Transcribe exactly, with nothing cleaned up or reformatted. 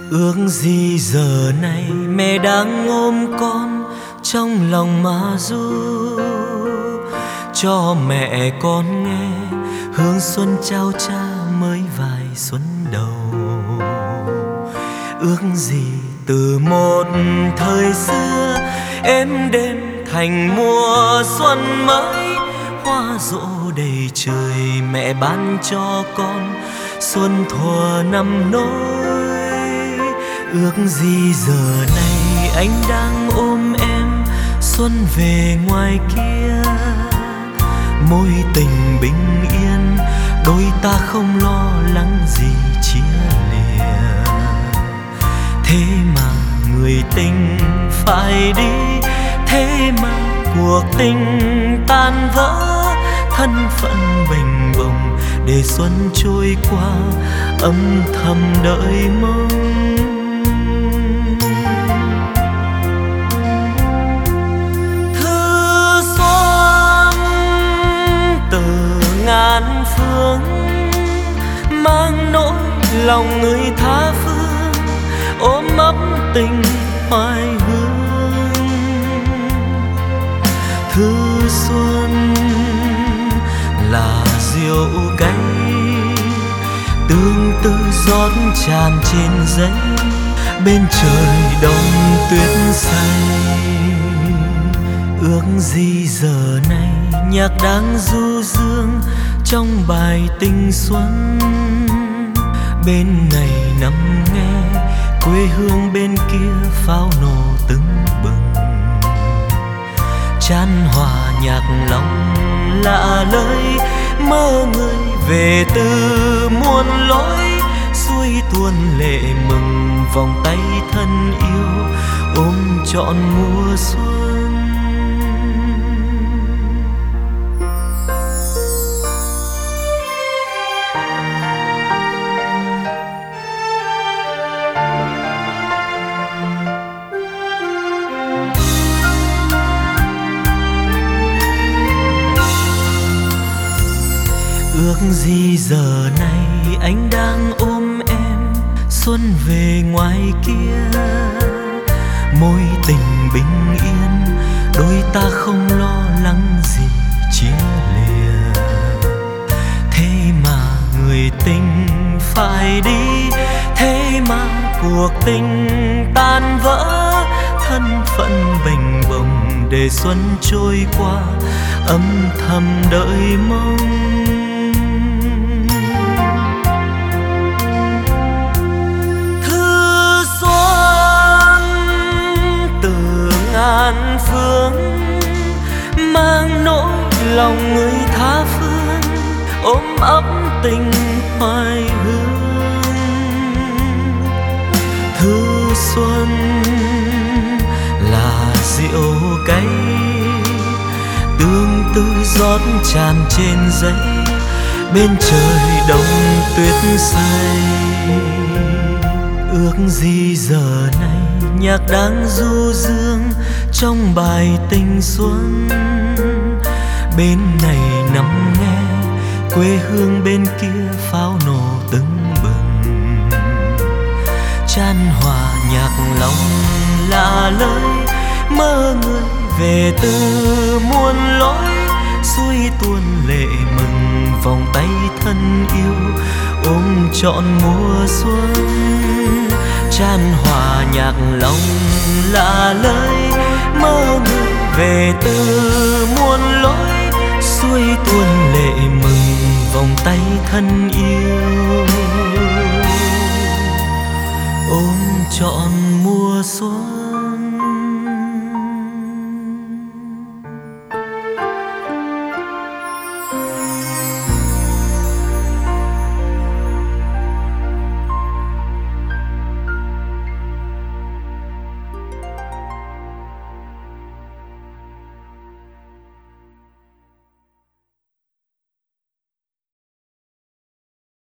Ước gì giờ này mẹ đang ôm con trong lòng mà ru, cho mẹ con nghe hương xuân trao cha mới vài xuân đầu. Ước gì từ một thời xưa em đến thành mùa xuân mới, hoa rộ đầy trời mẹ ban cho con xuân thuở năm nối. Ước gì giờ này anh đang ôm em xuân về ngoài kia, mối tình bình yên đôi ta không lo lắng gì chia lìa. Thế mà người tình phải đi, thế mà cuộc tình tan vỡ, thân phận bềnh bồng để xuân trôi qua âm thầm đợi mong. Thư xuân từ ngàn phương mang nỗi lòng người tha phương, ôm ấp tình hoài hương. Thư xuân là rượu cay tương tư rót tràn trên giấy, bên trời đông tuyết say. Ước gì giờ này nhạc đang du dương trong bài tình xuân, bên này nằm nghe quê hương bên kia pháo nổ tưng bừng. Chan hòa nhạc lòng lạ lời, mơ người về từ muôn lối, xuôi tuôn lệ mừng vòng tay thân yêu ôm trọn mùa xuân. Ước gì giờ này anh đang ôm em xuân về ngoài kia, mối tình bình yên đôi ta không lo lắng gì chia lìa. Thế mà người tình phải đi, thế mà cuộc tình tan vỡ, thân phận bềnh bồng để xuân trôi qua âm thầm đợi mong. Ngàn phương mang nỗi lòng người tha phương, ôm ấp tình hoài hương. Thư xuân là rượu cay tương tư rót tràn trên giấy, bên trời đông tuyết say. Ước gì giờ này nhạc đang du dương trong bài tình xuân, bên này nằm nghe quê hương bên kia pháo nổ tưng bừng. Chan hòa nhạc lòng lạ lời, mơ người về từ muôn lối, xuôi tuôn lệ mừng vòng tay thân yêu ôm trọn mùa xuân. Chan hòa nhạc lòng lạ lời, mơ người về từ muôn lối, xuôi tuôn lệ mừng vòng tay thân yêu ôm trọn mùa xuân.